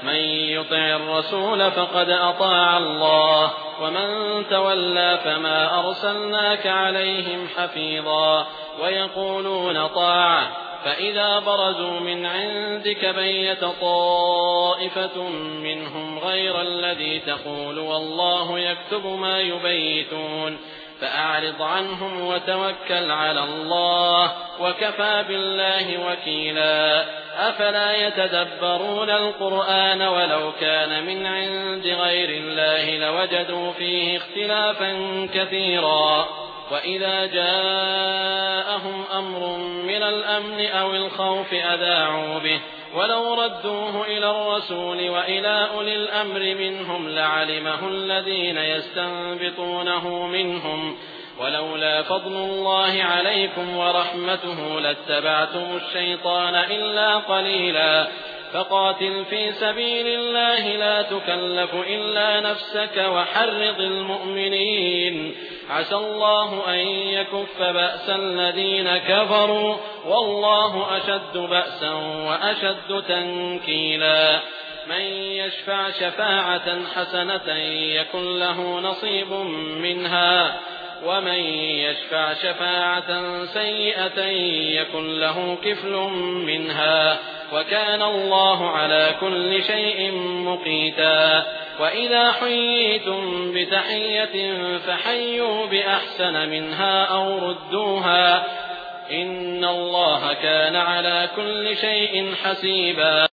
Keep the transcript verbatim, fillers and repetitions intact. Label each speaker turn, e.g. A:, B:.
A: من يطع الرسول فقد أطاع الله ومن تولى فما أرسلناك عليهم حفيظا ويقولون طاعة فإذا برزوا من عندك بيت طائفة منهم غير الذي تقول والله يكتب ما يبيتون فأعرض عنهم وتوكل على الله وكفى بالله وكيلا أفلا يتدبرون القرآن ولو كان من عند غير الله لوجدوا فيه اختلافا كثيرا وإذا جاءهم أمر من الأمن أو الخوف أذاعوا به ولو ردوه إلى الرسول وإلى أولي الأمر منهم لعلمه الذين يستنبطونه منهم ولولا فضل الله عليكم ورحمته لاتبعتم الشيطان إلا قليلا فقاتل في سبيل الله لا تكلف إلا نفسك وحرض المؤمنين عسى الله أن يكف بأس الذين كفروا والله أشد بأسا وأشد تنكيلا من يشفع شفاعة حسنة يكن له نصيب منها ومن يشفع شفاعة سيئة يكن له كفل منها وكان الله على كل شيء مقيتا وإذا حييتم بتحية فحيوا بأحسن منها أو ردوها إن الله كان على كل شيء حسيبا.